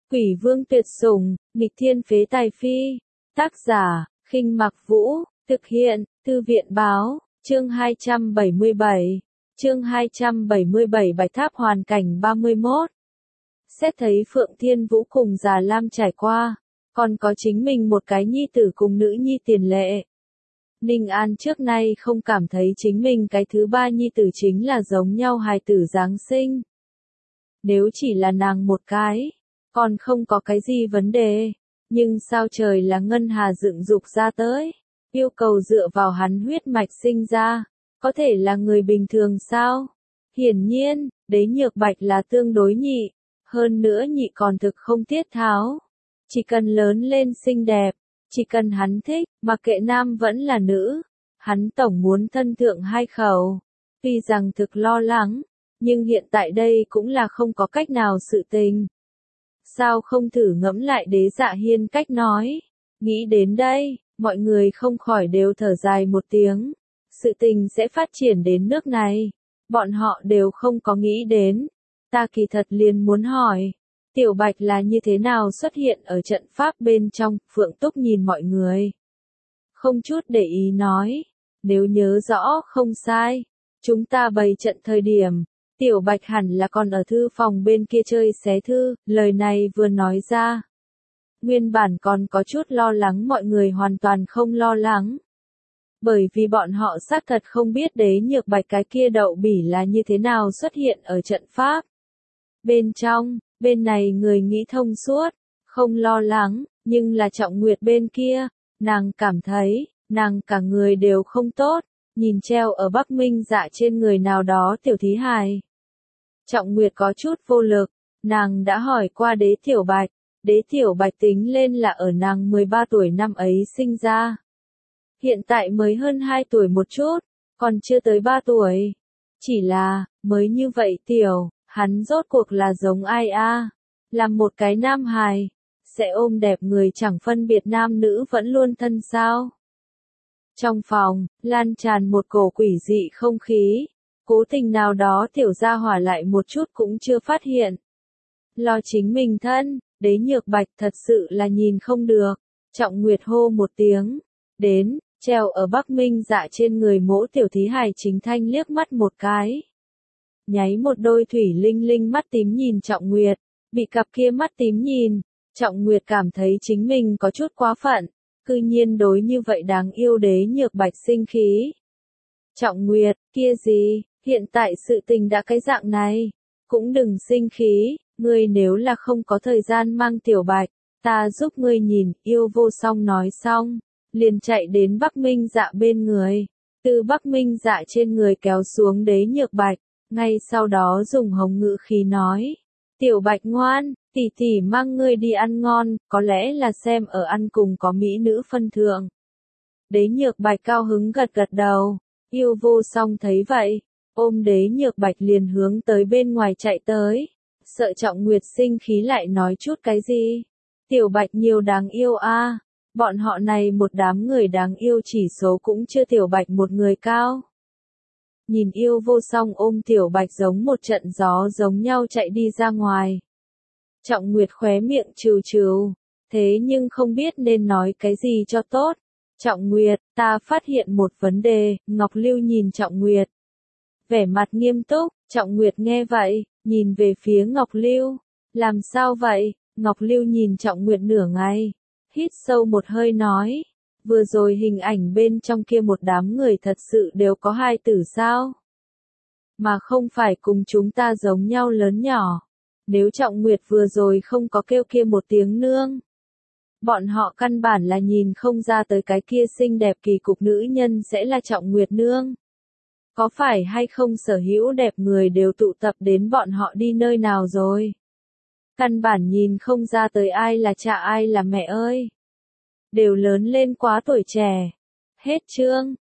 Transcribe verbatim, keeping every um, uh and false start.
Quỷ vương tuyệt sủng, nghịch thiên phế tài phi. Tác giả, Khinh Mặc Vũ, thực hiện, Thư viện báo, chương hai trăm bảy mươi bảy. Chương hai trăm bảy mươi bảy Bạch Tháp hoàn cảnh ba mươi mốt. Xét thấy Phượng Thiên Vũ cùng Già Lam trải qua, còn có chính mình một cái nhi tử cùng nữ nhi Tiền Lệ. Ninh An trước nay không cảm thấy chính mình cái thứ ba nhi tử chính là giống nhau hài tử Giáng sinh. Nếu chỉ là nàng một cái, còn không có cái gì vấn đề, nhưng sao trời là ngân hà dựng dục ra tới, yêu cầu dựa vào hắn huyết mạch sinh ra, có thể là người bình thường sao? Hiển nhiên, Đế Nhược Bạch là tương đối nhị, hơn nữa nhị còn thực không tiết tháo. Chỉ cần lớn lên xinh đẹp, chỉ cần hắn thích, mặc kệ nam vẫn là nữ, hắn tổng muốn thân thượng hai khẩu. Tuy rằng thực lo lắng, nhưng hiện tại đây cũng là không có cách nào sự tình. Sao không thử ngẫm lại Đế Dạ Hiên cách nói? Nghĩ đến đây, mọi người không khỏi đều thở dài một tiếng. Sự tình sẽ phát triển đến nước này, bọn họ đều không có nghĩ đến. Ta kỳ thật liền muốn hỏi, Tiểu Bạch là như thế nào xuất hiện ở trận pháp bên trong? Phượng Túc nhìn mọi người, không chút để ý nói, nếu nhớ rõ không sai, chúng ta bày trận thời điểm, Tiểu Bạch hẳn là còn ở thư phòng bên kia chơi xé thư. Lời này vừa nói ra, nguyên bản còn có chút lo lắng mọi người hoàn toàn không lo lắng. Bởi vì bọn họ xác thật không biết Đế Nhược Bạch cái kia đậu bỉ là như thế nào xuất hiện ở trận pháp bên trong. Bên này người nghĩ thông suốt, không lo lắng, nhưng là Trọng Nguyệt bên kia, nàng cảm thấy, nàng cả người đều không tốt, nhìn treo ở Bắc Minh Dạ trên người nào đó tiểu thí hài. Trọng Nguyệt có chút vô lực, nàng đã hỏi qua Đế Tiểu Bạch, Đế Tiểu Bạch tính lên là ở nàng mười ba tuổi năm ấy sinh ra. Hiện tại mới hơn hai tuổi một chút, còn chưa tới ba tuổi. Chỉ là, mới như vậy tiểu, hắn rốt cuộc là giống ai a? Làm một cái nam hài, sẽ ôm đẹp người chẳng phân biệt nam nữ vẫn luôn thân sao? Trong phòng, lan tràn một cổ quỷ dị không khí, cố tình nào đó tiểu gia hỏa lại một chút cũng chưa phát hiện. Lo chính mình thân, Đế Nhược Bạch thật sự là nhìn không được. Trọng Nguyệt hô một tiếng, đến, treo ở Bắc Minh Dạ trên người mỗ tiểu thí hài Chính Thanh liếc mắt một cái. Nháy một đôi thủy linh linh mắt tím nhìn Trọng Nguyệt, bị cặp kia mắt tím nhìn, Trọng Nguyệt cảm thấy chính mình có chút quá phận, cư nhiên đối như vậy đáng yêu Đế Nhược Bạch sinh khí. Trọng Nguyệt, kia gì, hiện tại sự tình đã cái dạng này, cũng đừng sinh khí, ngươi nếu là không có thời gian mang Tiểu Bạch, ta giúp ngươi nhìn. Yêu Vô Song nói xong, liền chạy đến Bắc Minh Dạ bên người, từ Bắc Minh Dạ trên người kéo xuống Đế Nhược Bạch, ngay sau đó dùng hồng ngữ khí nói, Tiểu Bạch ngoan, tỷ tỷ mang ngươi đi ăn ngon, có lẽ là xem ở ăn cùng có mỹ nữ phân thượng. Đế Nhược Bạch cao hứng gật gật đầu. Yêu Vô Song thấy vậy, ôm Đế Nhược Bạch liền hướng tới bên ngoài chạy tới, sợ Trọng Nguyệt sinh khí lại nói chút cái gì. Tiểu Bạch nhiều đáng yêu a, bọn họ này một đám người đáng yêu chỉ số cũng chưa Tiểu Bạch một người cao. Nhìn Yêu Vô Song ôm Tiểu Bạch giống một trận gió giống nhau chạy đi ra ngoài. Trọng Nguyệt khóe miệng trừ trừ, thế nhưng không biết nên nói cái gì cho tốt. Trọng Nguyệt, ta phát hiện một vấn đề. Ngọc Lưu nhìn Trọng Nguyệt, vẻ mặt nghiêm túc. Trọng Nguyệt nghe vậy, nhìn về phía Ngọc Lưu. Làm sao vậy? Ngọc Lưu nhìn Trọng Nguyệt nửa ngày, hít sâu một hơi nói, vừa rồi hình ảnh bên trong kia một đám người thật sự đều có hai tử sao? Mà không phải cùng chúng ta giống nhau lớn nhỏ. Nếu Trọng Nguyệt vừa rồi không có kêu kia một tiếng nương, bọn họ căn bản là nhìn không ra tới cái kia xinh đẹp kỳ cục nữ nhân sẽ là Trọng Nguyệt nương. Có phải hay không sở hữu đẹp người đều tụ tập đến bọn họ đi nơi nào rồi? Căn bản nhìn không ra tới ai là cha ai là mẹ ơi. Đều lớn lên quá tuổi trẻ. Hết chương.